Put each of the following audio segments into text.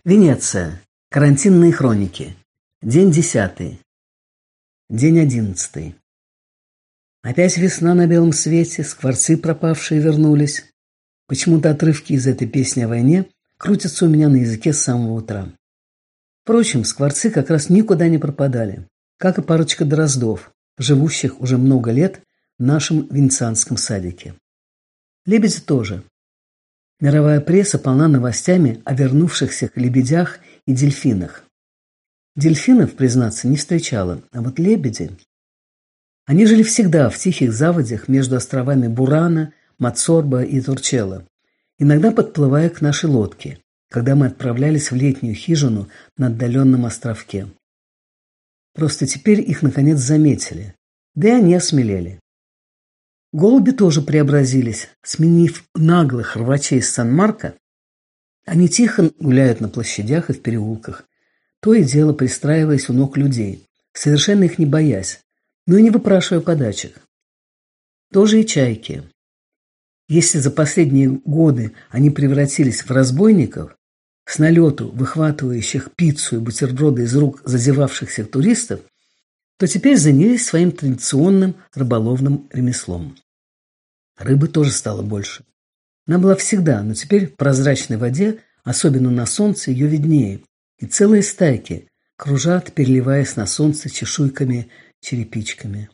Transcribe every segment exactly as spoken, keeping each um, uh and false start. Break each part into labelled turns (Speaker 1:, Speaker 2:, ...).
Speaker 1: Венеция. Карантинные хроники. День десятый. День одиннадцатый. Опять весна на белом свете, скворцы пропавшие вернулись. Почему-то отрывки из этой песни о войне крутятся у меня на языке с самого утра. Впрочем, скворцы как раз никуда не пропадали, как и парочка дроздов, живущих уже много лет в нашем венецианском садике. Лебеди тоже. Мировая пресса полна новостями о вернувшихся лебедях и дельфинах. Дельфинов, признаться, не встречала, а вот лебеди... Они жили всегда в тихих заводях между островами Бурана, Мацорба и Турчелло, иногда подплывая к нашей лодке, когда мы отправлялись в летнюю хижину на отдаленном островке. Просто теперь их наконец заметили, да и они осмелели. Голуби тоже преобразились, сменив наглых рвачей из Сан-Марко. Они тихо гуляют на площадях и в переулках, то и дело пристраиваясь у ног людей, совершенно их не боясь, но и не выпрашивая подачек. Тоже и чайки. Если за последние годы они превратились в разбойников, с налету выхватывающих пиццу и бутерброды из рук зазевавшихся туристов, то теперь занялись своим традиционным рыболовным ремеслом. Рыбы тоже стало больше. Она была всегда, но теперь в прозрачной воде, особенно на солнце, ее виднее, и целые стайки кружат, переливаясь на солнце чешуйками-черепичками.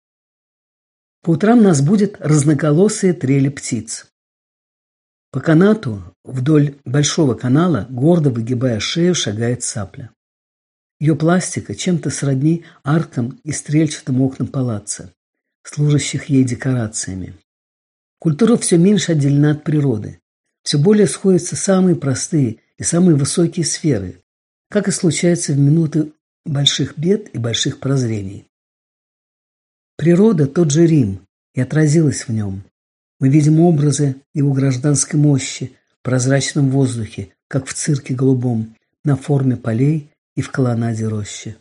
Speaker 1: По утрам нас будет разноголосые трели птиц. По канату вдоль большого канала, гордо выгибая шею, шагает цапля. Ее пластика чем-то сродни аркам и стрельчатым окнам палаца, служащих ей декорациями. Культура все меньше отделена от природы. Все более сходятся самые простые и самые высокие сферы, как и случается в минуты больших бед и больших прозрений. Природа – тот же Рим, и отразилась в нем. Мы видим образы его гражданской мощи в прозрачном воздухе, как в цирке голубом, на форме полей и в колоннаде рощи.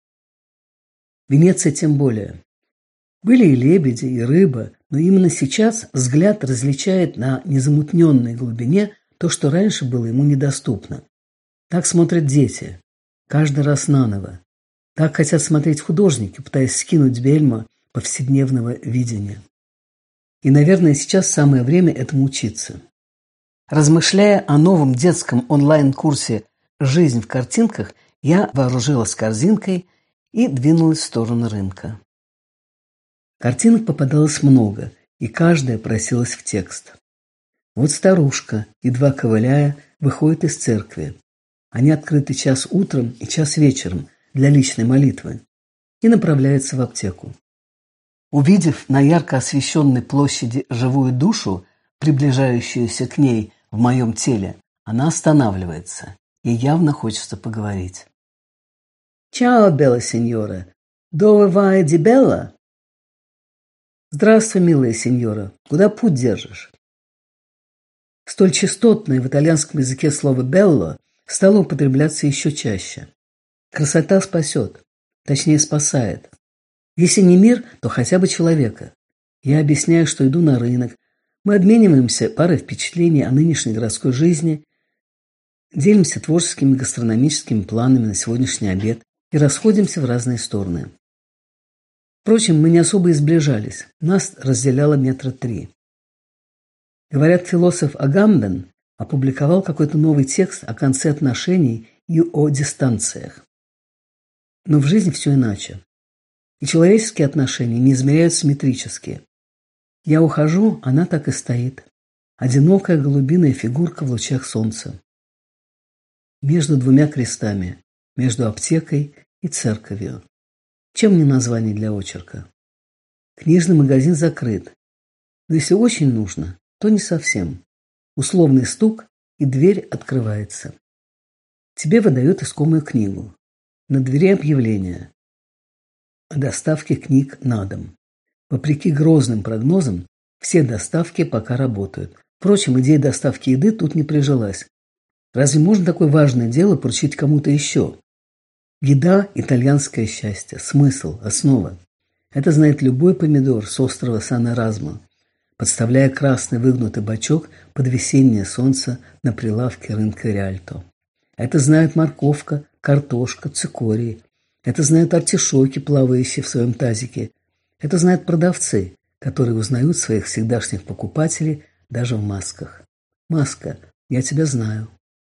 Speaker 1: Венеция тем более. Были и лебеди, и рыба, но именно сейчас взгляд различает на незамутненной глубине то, что раньше было ему недоступно. Так смотрят дети, каждый раз наново. Так хотят смотреть художники, пытаясь скинуть бельма повседневного видения. И, наверное, сейчас самое время этому учиться. Размышляя о новом детском онлайн-курсе «Жизнь в картинках», я вооружилась корзинкой и двинулась в сторону рынка. Картинок попадалось много, и каждая просилась в текст. Вот старушка, едва ковыляя, выходит из церкви. Они открыты час утром и час вечером для личной молитвы и направляется в аптеку. Увидев на ярко освещенной площади живую душу, приближающуюся к ней в моем теле, она останавливается, и явно хочется поговорить. «Чао, белла сеньора! Dove vai di bella?» «Здравствуй, милая сеньора! Куда путь держишь?» Столь частотное в итальянском языке слово «белло» стало употребляться еще чаще. Красота спасет, точнее спасает. Если не мир, то хотя бы человека. Я объясняю, что иду на рынок. Мы обмениваемся парой впечатлений о нынешней городской жизни, делимся творческими гастрономическими планами на сегодняшний обед и расходимся в разные стороны. Впрочем, мы не особо и сближались. Нас разделяло метра три. Говорят, философ Агамбен опубликовал какой-то новый текст о конце отношений и о дистанциях. Но в жизни все иначе. И человеческие отношения не измеряются метрически. Я ухожу, она так и стоит. Одинокая голубиная фигурка в лучах солнца. Между двумя крестами, между аптекой и церковью. Чем не название для очерка? Книжный магазин закрыт. Но если очень нужно, то не совсем. Условный стук, и дверь открывается. Тебе выдают искомую книгу. На двери объявление о доставке книг на дом. Вопреки грозным прогнозам, все доставки пока работают. Впрочем, идея доставки еды тут не прижилась. Разве можно такое важное дело поручить кому-то еще? Еда – итальянское счастье, смысл, основа. Это знает любой помидор с острова Сан-Эразмо, подставляя красный выгнутый бачок под весеннее солнце на прилавке рынка Риальто. Это знают морковка, картошка, цикорий. Это знают артишоки, плавающие в своем тазике. Это знают продавцы, которые узнают своих всегдашних покупателей даже в масках. Маска, я тебя знаю.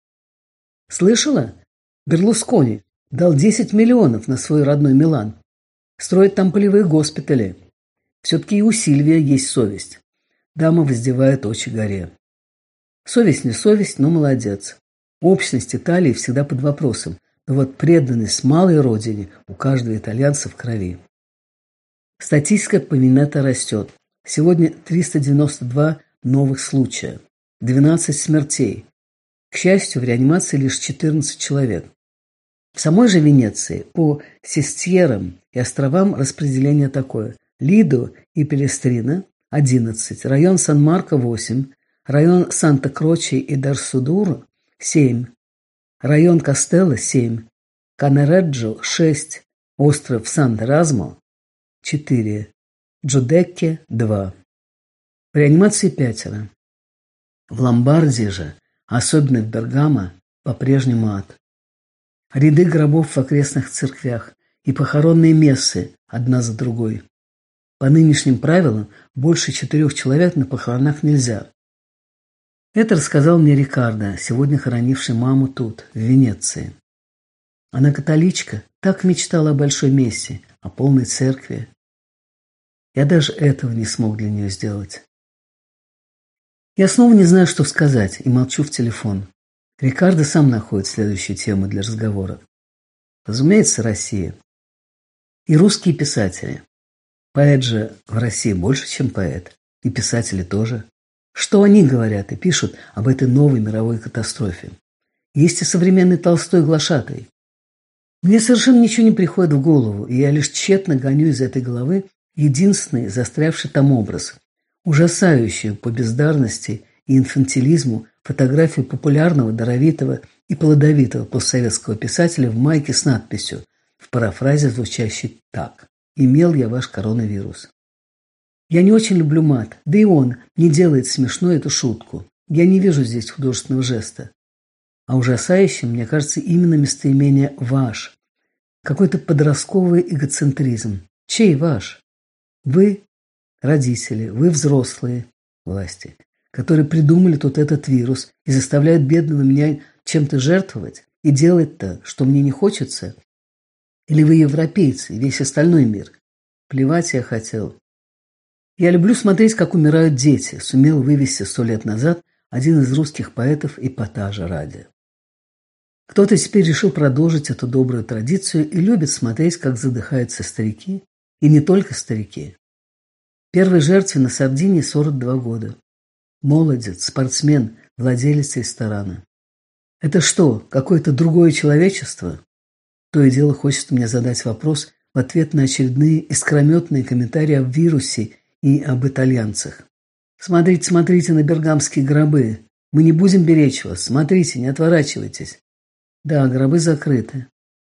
Speaker 1: Слышала? Берлускони дал десять миллионов на свой родной Милан. Строит там полевые госпитали. Все-таки и у Сильвия есть совесть. Дама воздевает очи горе. Совесть не совесть, но молодец. Общность Италии всегда под вопросом. Но вот преданность малой родине у каждого итальянца в крови. Статистика по Минетто растет. Сегодня триста девяносто два новых случая. двенадцать смертей. К счастью, в реанимации лишь четырнадцать человек. В самой же Венеции по Сестьерам и островам распределение такое. Лидо и Пелестрина – одиннадцать, район Сан-Марко – восемь, район Санта-Кроче и Дарсудур – семь, район Кастелло – семь, Канареджо – шесть, остров Сан-Эразмо – четыре, Джудекке – два. В реанимации пятеро. В Ломбардии же, особенно в Бергамо, по-прежнему ад. Ряды гробов в окрестных церквях и похоронные мессы одна за другой. По нынешним правилам больше четырех человек на похоронах нельзя. Это рассказал мне Рикардо, сегодня хоронивший маму тут, в Венеции. Она католичка, так мечтала о большой мессе, о полной церкви. Я даже этого не смог для нее сделать. Я снова не знаю, что сказать, и молчу в телефон. Рикардо сам находит следующую тему для разговора. Разумеется, Россия. И русские писатели. Поэт же в России больше, чем поэт. И писатели тоже. Что они говорят и пишут об этой новой мировой катастрофе? Есть и современный Толстой глашатай. Мне совершенно ничего не приходит в голову, и я лишь тщетно гоню из этой головы единственный застрявший там образ, ужасающую по бездарности и инфантилизму фотографию популярного, даровитого и плодовитого постсоветского писателя в майке с надписью, в парафразе звучащей так: «Имел я ваш коронавирус». Я не очень люблю мат, да и он не делает смешной эту шутку. Я не вижу здесь художественного жеста. А ужасающим, мне кажется, именно местоимение «ваш». Какой-то подростковый эгоцентризм. Чей ваш? Вы, родители, вы взрослые, власти, которые придумали тут этот вирус и заставляют бедного меня чем-то жертвовать и делать то, что мне не хочется? Или вы европейцы и весь остальной мир? Плевать я хотел. Я люблю смотреть, как умирают дети, сумел вывести сто лет назад один из русских поэтов эпатажа ради. Кто-то теперь решил продолжить эту добрую традицию и любит смотреть, как задыхаются старики, и не только старики. Первой жертве на Сардинии сорок два года. Молодец, спортсмен, владелец ресторана. Это что, какое-то другое человечество? То и дело хочется мне задать вопрос в ответ на очередные искрометные комментарии об вирусе и об итальянцах. Смотрите, смотрите на бергамские гробы. Мы не будем беречь вас. Смотрите, не отворачивайтесь. Да, гробы закрыты.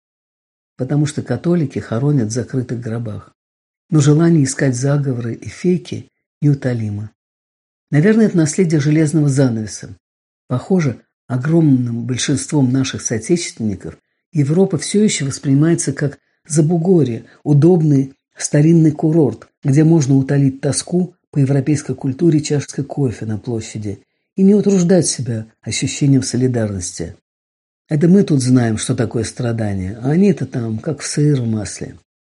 Speaker 1: Потому что католики хоронят в закрытых гробах. Но желание искать заговоры и фейки неутолимо. Наверное, это наследие железного занавеса. Похоже, огромным большинством наших соотечественников Европа все еще воспринимается как Забугорье, удобный старинный курорт, где можно утолить тоску по европейской культуре чашкой кофе на площади и не утруждать себя ощущением солидарности. Это мы тут знаем, что такое страдание, а они-то там, как в сыр в масле.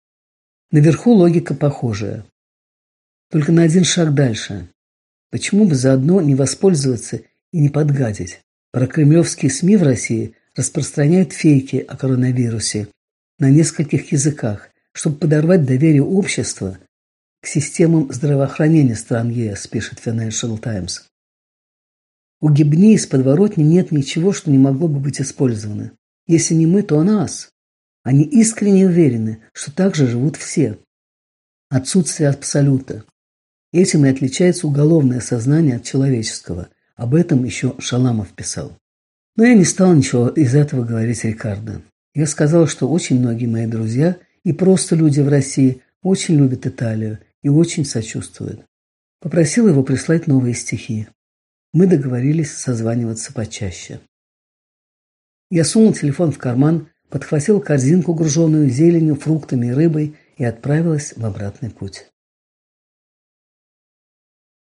Speaker 1: Наверху логика похожая. Только на один шаг дальше. Почему бы заодно не воспользоваться и не подгадить? Прокремлевские СМИ в России распространяют фейки о коронавирусе на нескольких языках, чтобы подорвать доверие общества к системам здравоохранения стран ЕС, пишет Financial Times. У гибни из подворотни нет ничего, что не могло бы быть использовано. Если не мы, то о нас. Они искренне уверены, что так же живут все. Отсутствие абсолюта. Этим и отличается уголовное сознание от человеческого. Об этом еще Шаламов писал. Но я не стал ничего из этого говорить Рикардо. Я сказал, что очень многие мои друзья и просто люди в России очень любят Италию и очень сочувствуют. Попросил его прислать новые стихи. Мы договорились созваниваться почаще. Я сунул телефон в карман, подхватил корзинку, груженную зеленью, фруктами и рыбой, и отправилась в обратный путь.